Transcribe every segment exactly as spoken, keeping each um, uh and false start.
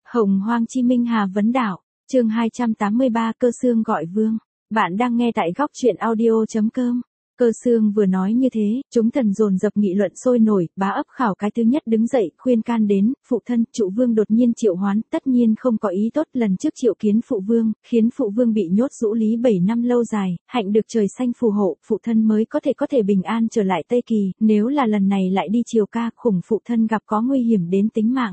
Hồng Hoang Chi Minh Hà Vấn Đảo, chương hai trăm tám mươi ba Cơ Xương gọi vương. Bạn đang nghe tại góc truyện audio.com. Cơ Xương vừa nói như thế, chúng thần dồn dập nghị luận sôi nổi, bá ấp khảo cái thứ nhất đứng dậy, khuyên can đến, phụ thân, trụ vương đột nhiên triệu hoán, tất nhiên không có ý tốt, lần trước triệu kiến phụ vương, khiến phụ vương bị nhốt rũ lý bảy năm lâu dài, hạnh được trời xanh phù hộ, phụ thân mới có thể có thể bình an trở lại Tây Kỳ, nếu là lần này lại đi triều ca, khủng phụ thân gặp có nguy hiểm đến tính mạng.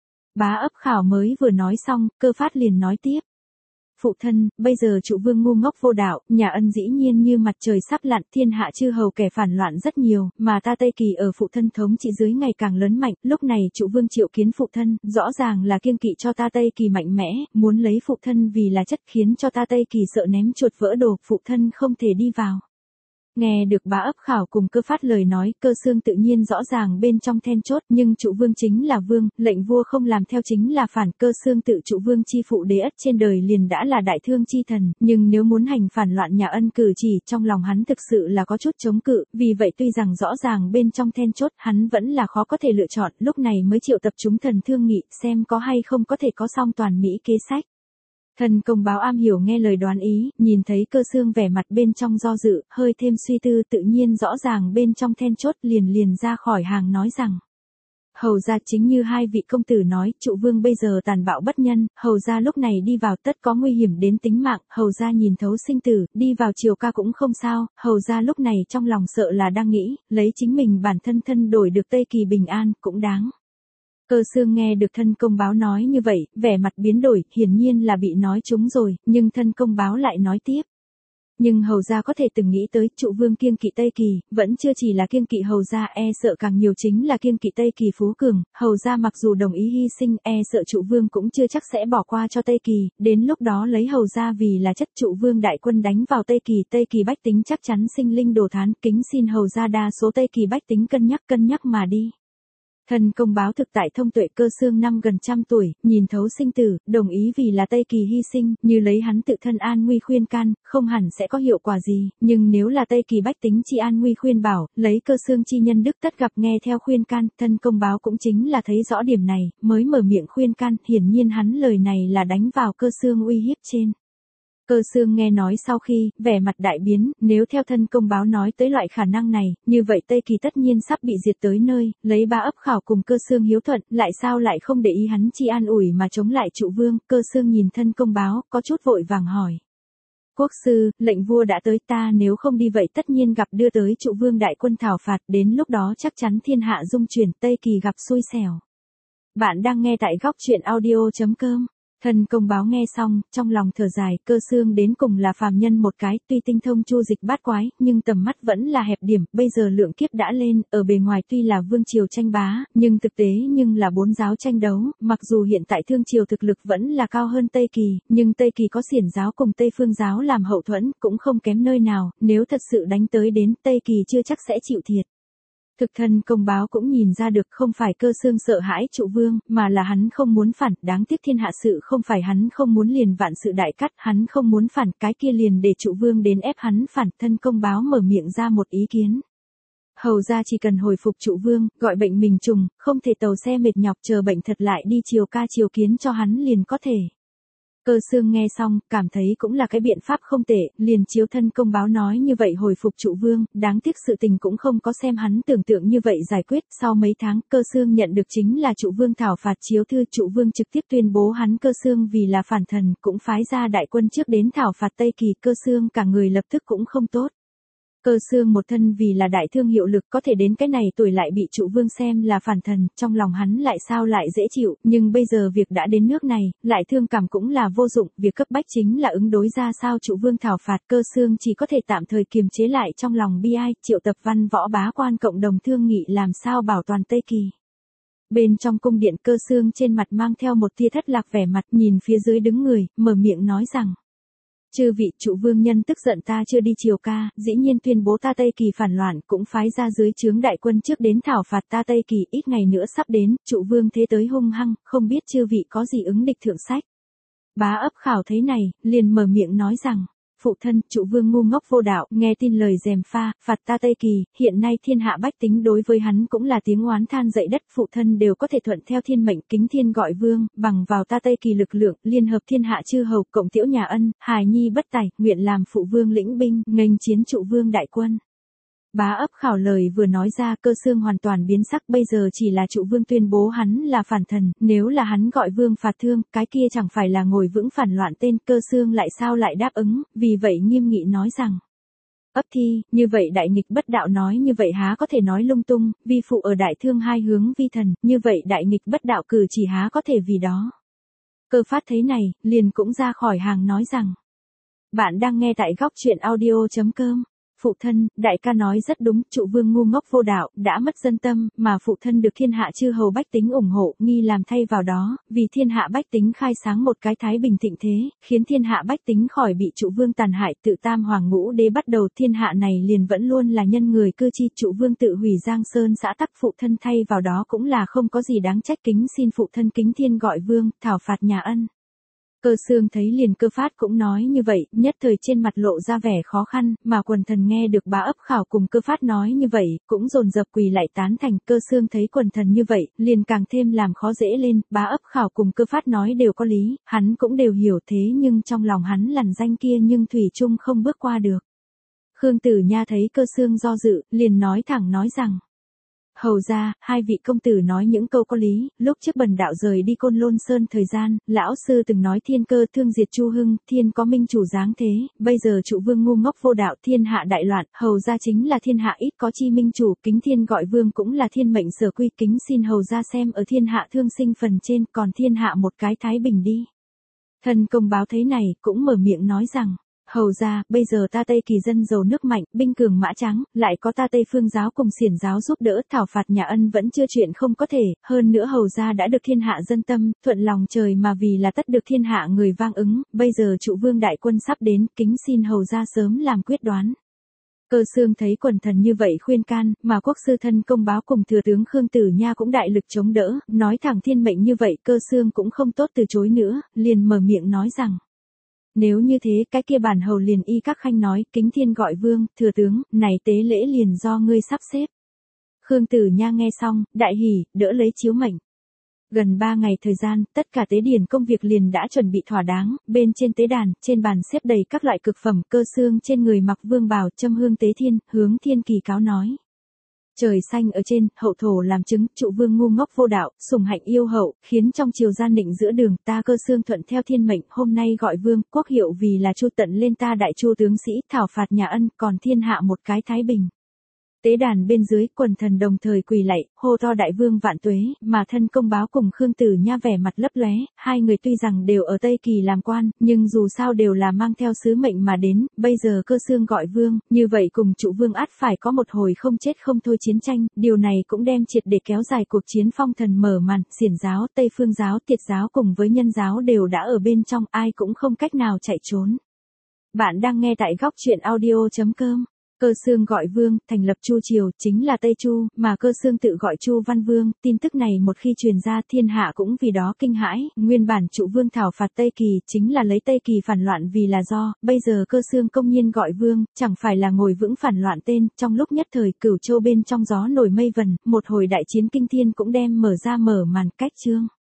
Bá ấp khảo mới vừa nói xong, Cơ Phát liền nói tiếp. Phụ thân, bây giờ trụ vương ngu ngốc vô đạo, nhà ân dĩ nhiên như mặt trời sắp lặn, thiên hạ chư hầu kẻ phản loạn rất nhiều, mà ta Tây Kỳ ở phụ thân thống trị dưới ngày càng lớn mạnh, lúc này trụ vương triệu kiến phụ thân, rõ ràng là kiêng kỵ cho ta Tây Kỳ mạnh mẽ, muốn lấy phụ thân vì là chất khiến cho ta Tây Kỳ sợ ném chuột vỡ đồ, phụ thân không thể đi vào. Nghe được bá ấp khảo cùng Cơ Phát lời nói, Cơ Xương tự nhiên rõ ràng bên trong then chốt, nhưng trụ vương chính là vương, lệnh vua không làm theo chính là phản. Cơ Xương tự trụ vương chi phụ đế ất trên đời liền đã là đại thương chi thần, nhưng nếu muốn hành phản loạn nhà ân cử chỉ, trong lòng hắn thực sự là có chút chống cự, vì vậy tuy rằng rõ ràng bên trong then chốt, hắn vẫn là khó có thể lựa chọn, lúc này mới triệu tập chúng thần thương nghị, xem có hay không có thể có xong toàn mỹ kế sách. Thần công báo am hiểu nghe lời đoán ý, nhìn thấy Cơ Xương vẻ mặt bên trong do dự, hơi thêm suy tư tự nhiên rõ ràng bên trong then chốt liền liền ra khỏi hàng nói rằng. Hầu ra chính như hai vị công tử nói, trụ vương bây giờ tàn bạo bất nhân, hầu ra lúc này đi vào tất có nguy hiểm đến tính mạng, hầu ra nhìn thấu sinh tử, đi vào triều ca cũng không sao, hầu ra lúc này trong lòng sợ là đang nghĩ, lấy chính mình bản thân thân đổi được Tây Kỳ bình an, cũng đáng. Cơ Xương nghe được thân công báo nói như vậy, vẻ mặt biến đổi, hiển nhiên là bị nói trúng rồi, nhưng thân công báo lại nói tiếp. Nhưng hầu gia có thể từng nghĩ tới, trụ vương kiêng kỵ Tây Kỳ, vẫn chưa chỉ là kiêng kỵ hầu gia, e sợ càng nhiều chính là kiêng kỵ Tây Kỳ phú cường, hầu gia mặc dù đồng ý hy sinh, e sợ trụ vương cũng chưa chắc sẽ bỏ qua cho Tây Kỳ, đến lúc đó lấy hầu gia vì là chất trụ vương đại quân đánh vào Tây Kỳ, Tây Kỳ bách tính chắc chắn sinh linh đồ thán, kính xin hầu gia đa số Tây Kỳ bách tính cân nhắc cân nhắc mà đi. Thần công báo thực tại thông tuệ. Cơ Xương năm gần trăm tuổi, nhìn thấu sinh tử, đồng ý vì là Tây Kỳ hy sinh, như lấy hắn tự thân an nguy khuyên can, không hẳn sẽ có hiệu quả gì, nhưng nếu là Tây Kỳ bách tính chi an nguy khuyên bảo, lấy Cơ Xương chi nhân đức tất gặp nghe theo khuyên can, thân công báo cũng chính là thấy rõ điểm này, mới mở miệng khuyên can, hiển nhiên hắn lời này là đánh vào Cơ Xương uy hiếp trên. Cơ Xương nghe nói sau khi, vẻ mặt đại biến, nếu theo thân công báo nói tới loại khả năng này, như vậy Tây Kỳ tất nhiên sắp bị diệt tới nơi, lấy bá ấp khảo cùng Cơ Xương hiếu thuận, lại sao lại không để ý hắn chi an ủi mà chống lại trụ vương. Cơ Xương nhìn thân công báo, có chút vội vàng hỏi. Quốc sư, lệnh vua đã tới, ta nếu không đi vậy tất nhiên gặp đưa tới trụ vương đại quân thảo phạt, đến lúc đó chắc chắn thiên hạ dung chuyển, Tây Kỳ gặp xui xẻo. Bạn đang nghe tại góc truyện audio.com. Thần công báo nghe xong, trong lòng thở dài, Cơ Xương đến cùng là phàm nhân một cái, tuy tinh thông chu dịch bát quái, nhưng tầm mắt vẫn là hẹp điểm, bây giờ lượng kiếp đã lên, ở bề ngoài tuy là vương triều tranh bá, nhưng thực tế nhưng là bốn giáo tranh đấu, mặc dù hiện tại thương triều thực lực vẫn là cao hơn Tây Kỳ, nhưng Tây Kỳ có xiển giáo cùng Tây Phương giáo làm hậu thuẫn, cũng không kém nơi nào, nếu thật sự đánh tới đến, Tây Kỳ chưa chắc sẽ chịu thiệt. Thực thân công báo cũng nhìn ra được không phải Cơ Xương sợ hãi trụ vương, mà là hắn không muốn phản, đáng tiếc thiên hạ sự không phải hắn không muốn liền vạn sự đại cắt, hắn không muốn phản, cái kia liền để trụ vương đến ép hắn phản. Thân công báo mở miệng ra một ý kiến. Hầu ra chỉ cần hồi phục trụ vương, gọi bệnh mình trùng, không thể tàu xe mệt nhọc chờ bệnh thật lại đi triều ca triều kiến cho hắn liền có thể. Cơ Xương nghe xong, cảm thấy cũng là cái biện pháp không tệ, liền chiếu thân công báo nói như vậy hồi phục trụ vương, đáng tiếc sự tình cũng không có xem hắn tưởng tượng như vậy giải quyết. Sau mấy tháng, Cơ Xương nhận được chính là trụ vương thảo phạt chiếu thư, trụ vương trực tiếp tuyên bố hắn Cơ Xương vì là phản thần, cũng phái ra đại quân trước đến thảo phạt Tây Kỳ. Cơ Xương cả người lập tức cũng không tốt. Cơ Xương một thân vì là đại thương hiệu lực có thể đến cái này tuổi lại bị trụ vương xem là phản thần, trong lòng hắn lại sao lại dễ chịu, nhưng bây giờ việc đã đến nước này, lại thương cảm cũng là vô dụng, việc cấp bách chính là ứng đối ra sao trụ vương thảo phạt. Cơ Xương chỉ có thể tạm thời kiềm chế lại trong lòng bi ai, triệu tập văn võ bá quan cộng đồng thương nghị làm sao bảo toàn Tây Kỳ. Bên trong cung điện, Cơ Xương trên mặt mang theo một tia thất lạc vẻ mặt, nhìn phía dưới đứng người, mở miệng nói rằng. Chư vị, trụ vương nhân tức giận ta chưa đi triều ca, dĩ nhiên tuyên bố ta Tây Kỳ phản loạn, cũng phái ra dưới trướng đại quân trước đến thảo phạt ta Tây Kỳ, ít ngày nữa sắp đến, trụ vương thế tới hung hăng, không biết chư vị có gì ứng địch thượng sách. Bá ấp khảo thấy này, liền mở miệng nói rằng, phụ thân, trụ vương ngu ngốc vô đạo, nghe tin lời gièm pha, phạt ta Tây Kỳ, hiện nay thiên hạ bách tính đối với hắn cũng là tiếng oán than dậy đất, phụ thân đều có thể thuận theo thiên mệnh, kính thiên gọi vương, bằng vào ta Tây Kỳ lực lượng, liên hợp thiên hạ chư hầu, cộng tiểu nhà ân, hài nhi bất tài, nguyện làm phụ vương lĩnh binh, nghênh chiến trụ vương đại quân. Bá ấp khảo lời vừa nói ra, Cơ Xương hoàn toàn biến sắc, bây giờ chỉ là trụ vương tuyên bố hắn là phản thần, nếu là hắn gọi vương phạt thương, cái kia chẳng phải là ngồi vững phản loạn tên, Cơ Xương lại sao lại đáp ứng, vì vậy nghiêm nghị nói rằng. Ấp thi, như vậy đại nghịch bất đạo nói như vậy há có thể nói lung tung, vi phụ ở đại thương hai hướng vi thần, như vậy đại nghịch bất đạo cử chỉ há có thể vì đó. Cơ Phát thấy này, liền cũng ra khỏi hàng nói rằng. Bạn đang nghe tại góc truyện audio.com. Phụ thân, đại ca nói rất đúng, trụ vương ngu ngốc vô đạo, đã mất dân tâm, mà phụ thân được thiên hạ chư hầu bách tính ủng hộ, nghi làm thay vào đó, vì thiên hạ bách tính khai sáng một cái thái bình thịnh thế, khiến thiên hạ bách tính khỏi bị trụ vương tàn hại, tự tam hoàng ngũ đế bắt đầu, thiên hạ này liền vẫn luôn là nhân người cư chi, trụ vương tự hủy Giang Sơn xã tắc, phụ thân thay vào đó cũng là không có gì đáng trách, kính xin phụ thân kính thiên gọi vương, thảo phạt nhà ân. Cơ Xương thấy liền Cơ Phát cũng nói như vậy, nhất thời trên mặt lộ ra vẻ khó khăn, mà quần thần nghe được Bá ấp khảo cùng Cơ Phát nói như vậy, cũng dồn dập quỳ lại tán thành. Cơ Xương thấy quần thần như vậy, liền càng thêm làm khó dễ lên, Bá ấp khảo cùng Cơ Phát nói đều có lý, hắn cũng đều hiểu, thế nhưng trong lòng hắn lằn danh kia nhưng thủy chung không bước qua được. Khương Tử Nha thấy Cơ Xương do dự, liền nói thẳng nói rằng. Hầu ra, hai vị công tử nói những câu có lý, lúc trước bần đạo rời đi Côn Lôn Sơn thời gian, lão sư từng nói thiên cơ thương diệt Chu Hưng, thiên có minh chủ dáng thế, bây giờ trụ vương ngu ngốc vô đạo, thiên hạ đại loạn, hầu ra chính là thiên hạ ít có chi minh chủ, kính thiên gọi vương cũng là thiên mệnh sở quy, kính xin hầu ra xem ở thiên hạ thương sinh phần trên, còn thiên hạ một cái thái bình đi. Thần công báo thấy này, cũng mở miệng nói rằng. Hầu ra, bây giờ ta Tây Kỳ dân giàu nước mạnh, binh cường mã trắng, lại có ta Tây Phương giáo cùng xiển giáo giúp đỡ, thảo phạt nhà ân vẫn chưa chuyện không có thể, hơn nữa hầu ra đã được thiên hạ dân tâm, thuận lòng trời mà vì là tất được thiên hạ người vang ứng, bây giờ trụ vương đại quân sắp đến, kính xin hầu ra sớm làm quyết đoán. Cơ Xương thấy quần thần như vậy khuyên can, mà quốc sư thân công báo cùng thừa tướng Khương Tử Nha cũng đại lực chống đỡ, nói thẳng thiên mệnh như vậy, Cơ Xương cũng không tốt từ chối nữa, liền mở miệng nói rằng. Nếu như thế, cái kia bản hầu liền y các khanh nói, kính thiên gọi vương, thừa tướng, này tế lễ liền do ngươi sắp xếp. Khương Tử Nha nghe xong, đại hỉ, đỡ lấy chiếu mệnh. Gần ba ngày thời gian, tất cả tế điển công việc liền đã chuẩn bị thỏa đáng, bên trên tế đàn, trên bàn xếp đầy các loại cực phẩm, Cơ Xương trên người mặc vương bào, châm hương tế thiên, hướng thiên kỳ cáo nói. Trời xanh ở trên, hậu thổ làm chứng, trụ vương ngu ngốc vô đạo, sủng hạnh yêu hậu, khiến trong triều gian định giữa đường, ta Cơ Xương thuận theo thiên mệnh, hôm nay gọi vương, quốc hiệu vì là Chu tận lên ta đại Chu tướng sĩ, thảo phạt nhà ân, còn thiên hạ một cái thái bình. Tế đàn bên dưới, quần thần đồng thời quỳ lạy, hô to đại vương vạn tuế, mà thân công báo cùng Khương Tử Nha vẻ mặt lấp lóe, hai người tuy rằng đều ở Tây Kỳ làm quan, nhưng dù sao đều là mang theo sứ mệnh mà đến, bây giờ Cơ Xương gọi vương, như vậy cùng trụ vương ắt phải có một hồi không chết không thôi chiến tranh, điều này cũng đem triệt để kéo dài cuộc chiến phong thần mở màn, xiển giáo, Tây Phương giáo, Tiệt giáo cùng với Nhân giáo đều đã ở bên trong, ai cũng không cách nào chạy trốn. Bạn đang nghe tại góc truyện audio.com. Cơ Xương gọi vương, thành lập Chu triều, chính là Tây Chu, mà Cơ Xương tự gọi Chu Văn Vương, tin tức này một khi truyền ra thiên hạ cũng vì đó kinh hãi, nguyên bản trụ vương thảo phạt Tây Kỳ, chính là lấy Tây Kỳ phản loạn vì là do, bây giờ Cơ Xương công nhiên gọi vương, chẳng phải là ngồi vững phản loạn tên, trong lúc nhất thời Cửu Châu bên trong gió nổi mây vần, một hồi đại chiến kinh thiên cũng đem mở ra mở màn cách chương.